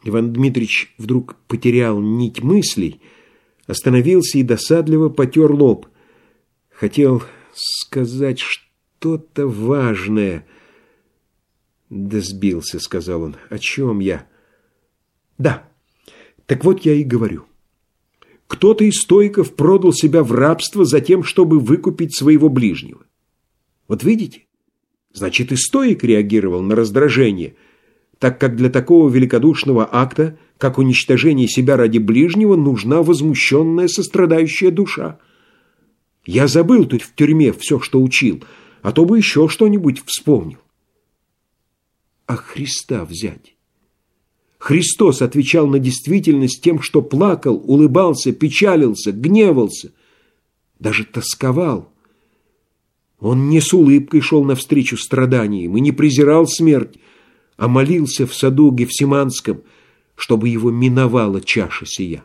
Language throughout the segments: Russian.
Иван Дмитрич вдруг потерял нить мыслей, остановился и досадливо потер лоб. Хотел сказать что-то важное. «Да сбился», — сказал он. «О чем я?» «Да, так вот я и говорю. Кто-то из стоиков продал себя в рабство за тем, чтобы выкупить своего ближнего. Вот видите? Значит, и стоик реагировал на раздражение, так как для такого великодушного акта, как уничтожение себя ради ближнего, нужна возмущенная сострадающая душа. Я забыл тут в тюрьме все, что учил, а то бы еще что-нибудь вспомнил. А Христа взять? Христос отвечал на действительность тем, что плакал, улыбался, печалился, гневался, даже тосковал. Он не с улыбкой шел навстречу страданиям и не презирал смерть, а молился в саду Гефсиманском, чтобы его миновала чаша сия.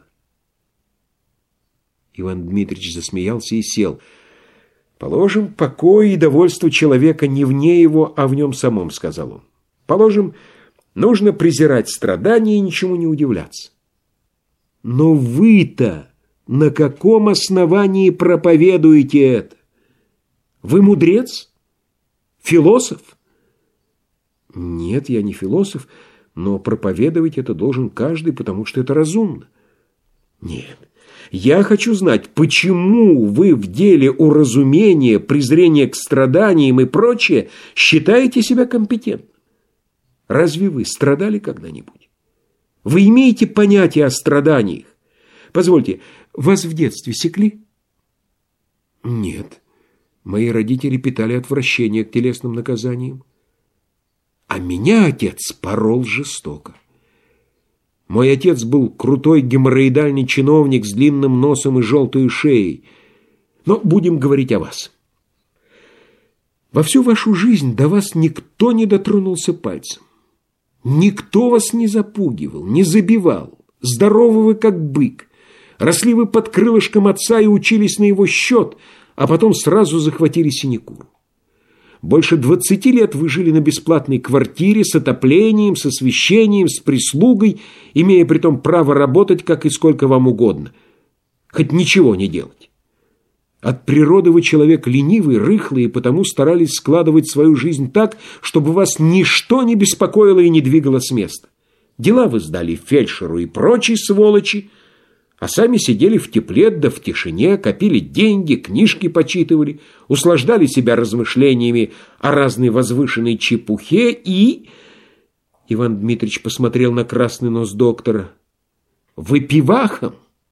Иван Дмитрич засмеялся и сел. «Положим, покой и довольство человека не вне его, а в нем самом», — сказал он. «Положим, нужно презирать страдания и ничему не удивляться. Но вы-то на каком основании проповедуете это? Вы мудрец? Философ?» «Нет, я не философ, но проповедовать это должен каждый, потому что это разумно». «Нет, я хочу знать, почему вы в деле уразумения, презрения к страданиям и прочее считаете себя компетентным? Разве вы страдали когда-нибудь? Вы имеете понятие о страданиях? Позвольте, вас в детстве секли?» «Нет, мои родители питали отвращение к телесным наказаниям. А меня отец порол жестоко. Мой отец был крутой геморроидальный чиновник с длинным носом и желтой шеей. Но будем говорить о вас. Во всю вашу жизнь до вас никто не дотронулся пальцем. Никто вас не запугивал, не забивал. Здоровы вы, как бык. Росли вы под крылышком отца и учились на его счет, а потом сразу захватили синекуру. Больше 20 лет вы жили на бесплатной квартире с отоплением, с освещением, с прислугой, имея притом право работать как и сколько вам угодно, хоть ничего не делать. От природы вы человек ленивый, рыхлый, и потому старались складывать свою жизнь так, чтобы вас ничто не беспокоило и не двигало с места. Дела вы сдали фельдшеру и прочей сволочи, а сами сидели в тепле да в тишине, копили деньги, книжки почитывали, услаждали себя размышлениями о разной возвышенной чепухе и... Иван Дмитрич посмотрел на красный нос доктора. «Выпивахом!